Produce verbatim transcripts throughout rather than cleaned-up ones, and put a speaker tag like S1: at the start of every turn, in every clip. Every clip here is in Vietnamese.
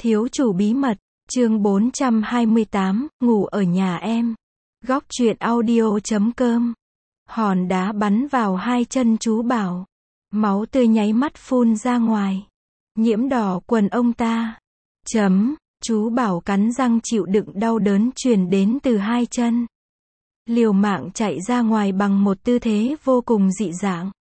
S1: Thiếu chủ bí mật, chương bốn trăm hai mươi tám, ngủ ở nhà em. Góc truyện audio chấm com. Hòn đá bắn vào hai chân chú Bảo. Máu tươi nháy mắt phun ra ngoài. Nhiễm đỏ quần ông ta. Chấm, chú Bảo cắn răng chịu đựng đau đớn truyền đến từ hai chân. Liều mạng chạy ra ngoài bằng một tư thế vô cùng dị dạng.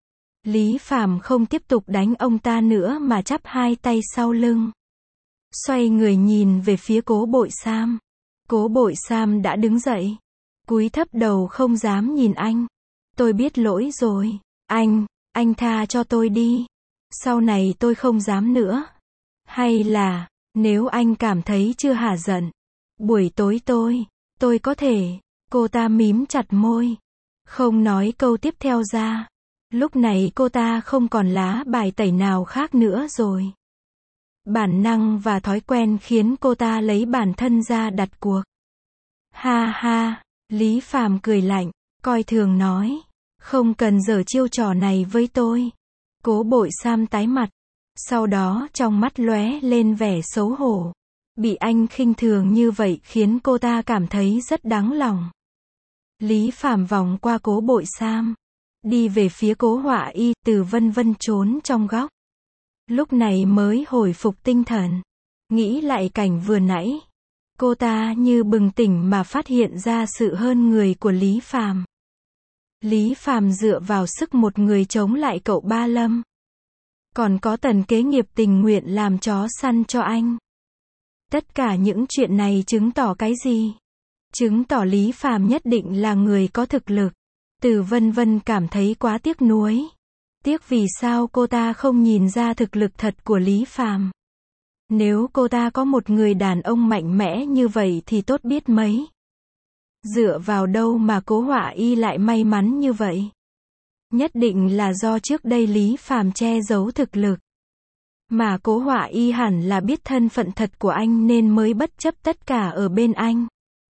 S1: Lý Phàm không tiếp tục đánh ông ta nữa mà chắp hai tay sau lưng. Xoay người nhìn về phía Cố Bội Sam. Cố Bội Sam đã đứng dậy. Cúi thấp đầu không dám nhìn anh. Tôi biết lỗi rồi. Anh, anh tha cho tôi đi. Sau này tôi không dám nữa. Hay là, nếu anh cảm thấy chưa hả giận, buổi tối tôi, tôi có thể. Cô ta mím chặt môi. Không nói câu tiếp theo ra. Lúc này cô ta không còn lá bài tẩy nào khác nữa rồi. Bản năng và thói quen khiến cô ta lấy bản thân ra đặt cuộc. Ha ha, Lý Phàm cười lạnh, coi thường nói. Không cần giở chiêu trò này với tôi. Cố Bội Sam tái mặt. Sau đó trong mắt lóe lên vẻ xấu hổ. Bị anh khinh thường như vậy khiến cô ta cảm thấy rất đáng lòng. Lý Phàm vòng qua Cố Bội Sam. Đi về phía Cố Họa Y, Từ Vân Vân trốn trong góc. Lúc này mới hồi phục tinh thần. Nghĩ lại cảnh vừa nãy. Cô ta như bừng tỉnh mà phát hiện ra sự hơn người của Lý Phàm. Lý Phàm dựa vào sức một người chống lại cậu Ba Lâm. Còn có Tần Kế Nghiệp tình nguyện làm chó săn cho anh. Tất cả những chuyện này chứng tỏ cái gì? Chứng tỏ Lý Phàm nhất định là người có thực lực. Từ Vân Vân cảm thấy quá tiếc nuối. Tiếc vì sao cô ta không nhìn ra thực lực thật của Lý Phàm. Nếu cô ta có một người đàn ông mạnh mẽ như vậy thì tốt biết mấy. Dựa vào đâu mà Cố Họa Y lại may mắn như vậy? Nhất định là do trước đây Lý Phàm che giấu thực lực. Mà Cố Họa Y hẳn là biết thân phận thật của anh nên mới bất chấp tất cả ở bên anh.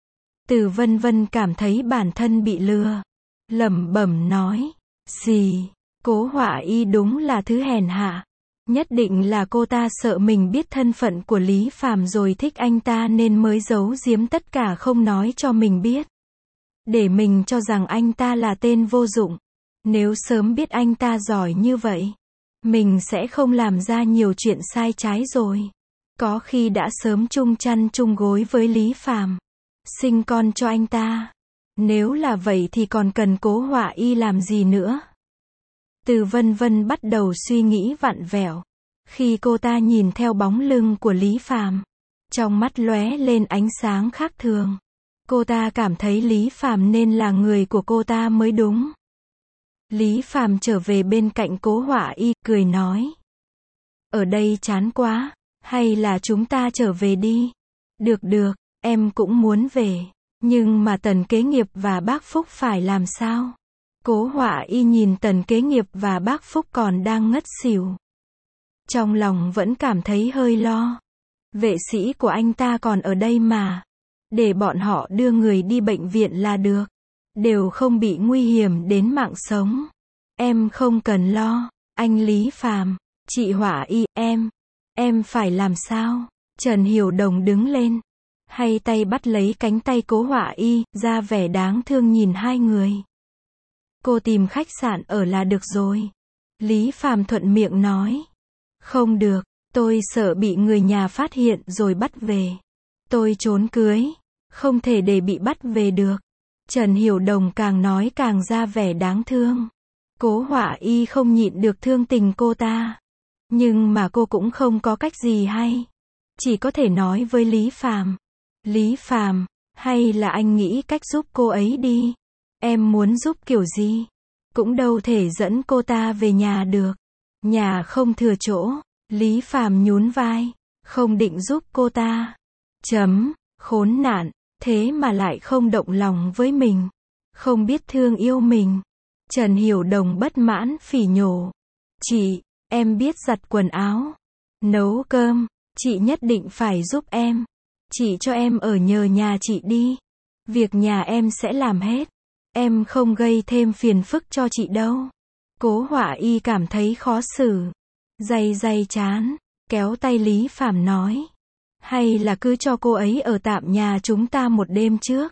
S1: Từ Vân Vân cảm thấy bản thân bị lừa. Lẩm bẩm nói. Gì? Cố Họa Y đúng là thứ hèn hạ. Nhất định là cô ta sợ mình biết thân phận của Lý Phàm rồi thích anh ta nên mới giấu giếm tất cả không nói cho mình biết. Để mình cho rằng anh ta là tên vô dụng. Nếu sớm biết anh ta giỏi như vậy, mình sẽ không làm ra nhiều chuyện sai trái rồi. Có khi đã sớm chung chăn chung gối với Lý Phàm, sinh con cho anh ta. Nếu là vậy thì còn cần Cố Họa Y làm gì nữa? Từ Vân Vân bắt đầu suy nghĩ vặn vẹo. Khi cô ta nhìn theo bóng lưng của Lý Phàm, trong mắt lóe lên ánh sáng khác thường. Cô ta cảm thấy Lý Phàm nên là người của cô ta mới đúng. Lý Phàm trở về bên cạnh Cố Họa Y, cười nói. Ở đây chán quá, hay là chúng ta trở về đi? Được được, em cũng muốn về. Nhưng mà Tần Kế Nghiệp và Bác Phúc phải làm sao? Cố Họa Y nhìn Tần Kế Nghiệp và Bác Phúc còn đang ngất xỉu. Trong lòng vẫn cảm thấy hơi lo. Vệ sĩ của anh ta còn ở đây mà. Để bọn họ đưa người đi bệnh viện là được. Đều không bị nguy hiểm đến mạng sống. Em không cần lo. Anh Lý Phàm, chị Họa Y, em. Em phải làm sao? Trần Hiểu Đồng đứng lên. Hay tay bắt lấy cánh tay Cố Họa Y, ra vẻ đáng thương nhìn hai người. Cô tìm khách sạn ở là được rồi. Lý Phàm thuận miệng nói. Không được, tôi sợ bị người nhà phát hiện rồi bắt về. Tôi trốn cưới, không thể để bị bắt về được. Trần Hiểu Đồng càng nói càng ra vẻ đáng thương. Cố Họa Y không nhịn được thương tình cô ta. Nhưng mà cô cũng không có cách gì hay. Chỉ có thể nói với Lý Phàm. Lý Phàm, hay là anh nghĩ cách giúp cô ấy đi. Em muốn giúp kiểu gì? Cũng đâu thể dẫn cô ta về nhà được. Nhà không thừa chỗ. Lý Phàm nhún vai. Không định giúp cô ta. Chấm, khốn nạn. Thế mà lại không động lòng với mình. Không biết thương yêu mình. Trần Hiểu Đồng bất mãn phỉ nhổ. Chị, em biết giặt quần áo, nấu cơm. Chị nhất định phải giúp em. Chị cho em ở nhờ nhà chị đi. Việc nhà em sẽ làm hết. Em không gây thêm phiền phức cho chị đâu. Cố Họa Y cảm thấy khó xử. Day day chán. Kéo tay Lý Phàm nói. Hay là cứ cho cô ấy ở tạm nhà chúng ta một đêm trước?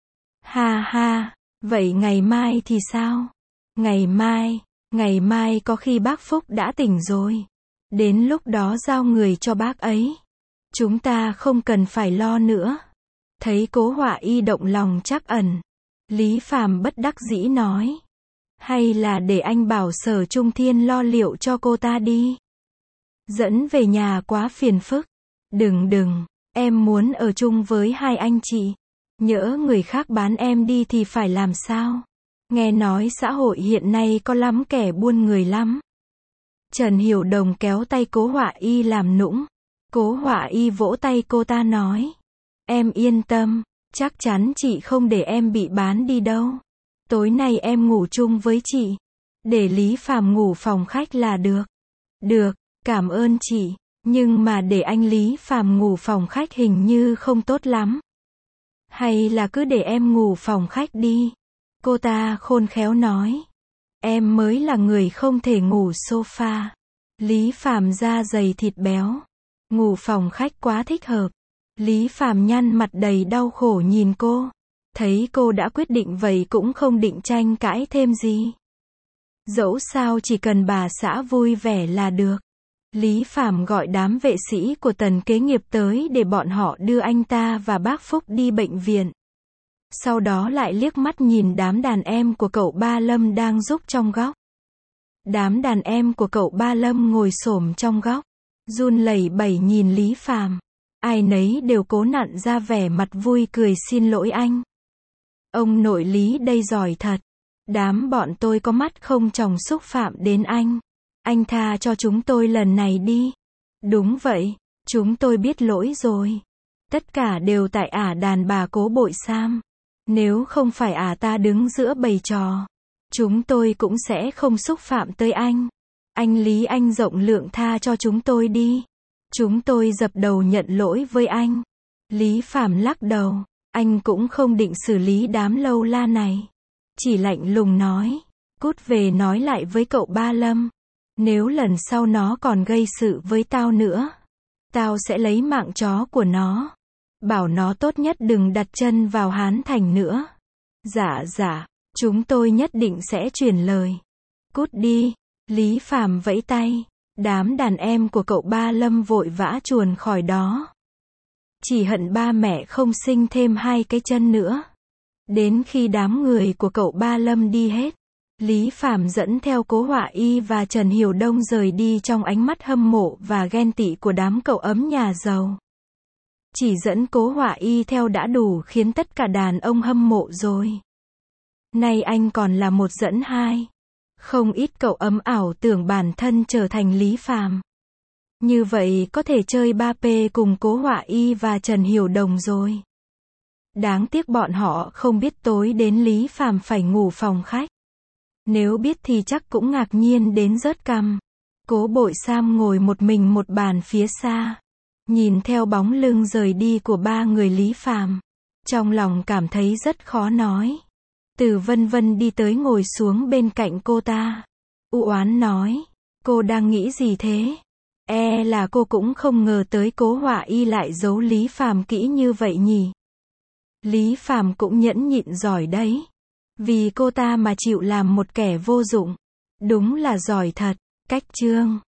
S1: Ha ha, vậy ngày mai thì sao? Ngày mai, ngày mai có khi bác Phúc đã tỉnh rồi. Đến lúc đó giao người cho bác ấy. Chúng ta không cần phải lo nữa. Thấy Cố Họa Y động lòng trắc ẩn, Lý Phàm bất đắc dĩ nói. Hay là để anh bảo Sở Trung Thiên lo liệu cho cô ta đi. Dẫn về nhà quá phiền phức. Đừng đừng, em muốn ở chung với hai anh chị. Nhỡ người khác bán em đi thì phải làm sao? Nghe nói xã hội hiện nay có lắm kẻ buôn người lắm. Trần Hiểu Đồng kéo tay Cố Họa Y làm nũng. Cố Họa Y vỗ tay cô ta nói. Em yên tâm, chắc chắn chị không để em bị bán đi đâu. Tối nay em ngủ chung với chị. Để Lý Phàm ngủ phòng khách là được. Được, cảm ơn chị. Nhưng mà để anh Lý Phàm ngủ phòng khách hình như không tốt lắm. Hay là cứ để em ngủ phòng khách đi. Cô ta khôn khéo nói. Em mới là người không thể ngủ sofa. Lý Phàm da dày thịt béo. Ngủ phòng khách quá thích hợp. Lý Phàm nhăn mặt đầy đau khổ nhìn cô. Thấy cô đã quyết định vậy cũng không định tranh cãi thêm gì. Dẫu sao chỉ cần bà xã vui vẻ là được. Lý Phàm gọi đám vệ sĩ của Tần kế nghiệp tới để bọn họ đưa anh ta và bác Phúc đi bệnh viện. Sau đó lại liếc mắt nhìn đám đàn em của cậu Ba Lâm đang giúp trong góc. Đám đàn em của cậu Ba Lâm ngồi xổm trong góc, run lẩy bẩy nhìn Lý Phàm. Ai nấy đều cố nặn ra vẻ mặt vui cười xin lỗi anh. Ông nội Lý đây giỏi thật. Đám bọn tôi có mắt không tròng xúc phạm đến anh. Anh tha cho chúng tôi lần này đi. Đúng vậy, chúng tôi biết lỗi rồi. Tất cả đều tại ả đàn bà Cố Bội Sam. Nếu không phải ả ta đứng giữa bầy trò, chúng tôi cũng sẽ không xúc phạm tới anh. Anh Lý anh rộng lượng tha cho chúng tôi đi. Chúng tôi dập đầu nhận lỗi với anh. Lý Phàm lắc đầu. Anh cũng không định xử lý đám lâu la này. Chỉ lạnh lùng nói. Cút về nói lại với cậu Ba Lâm. Nếu lần sau nó còn gây sự với tao nữa, tao sẽ lấy mạng chó của nó. Bảo nó tốt nhất đừng đặt chân vào Hán Thành nữa. Dạ dạ, chúng tôi nhất định sẽ truyền lời. Cút đi. Lý Phàm vẫy tay. Đám đàn em của cậu Ba Lâm vội vã chuồn khỏi đó. Chỉ hận ba mẹ không sinh thêm hai cái chân nữa. Đến khi đám người của cậu Ba Lâm đi hết, Lý Phàm dẫn theo Cố Họa Y và Trần Hiểu Đông rời đi trong ánh mắt hâm mộ và ghen tị của đám cậu ấm nhà giàu. Chỉ dẫn Cố Họa Y theo đã đủ khiến tất cả đàn ông hâm mộ rồi. Nay anh còn là một dẫn hai. Không ít cậu ấm ảo tưởng bản thân trở thành Lý Phàm. Như vậy có thể chơi ba P cùng Cố Họa Y và Trần Hiểu Đồng rồi. Đáng tiếc bọn họ không biết tối đến Lý Phàm phải ngủ phòng khách. Nếu biết thì chắc cũng ngạc nhiên đến rớt cằm. Cố Bội Sam ngồi một mình một bàn phía xa, nhìn theo bóng lưng rời đi của ba người Lý Phàm, trong lòng cảm thấy rất khó nói. Từ Vân Vân đi tới ngồi xuống bên cạnh cô ta, u oán nói, cô đang nghĩ gì thế? E là cô cũng không ngờ tới Cố Họa Y lại giấu Lý Phàm kỹ như vậy nhỉ. Lý Phàm cũng nhẫn nhịn giỏi đấy. Vì cô ta mà chịu làm một kẻ vô dụng. Đúng là giỏi thật. Cách chương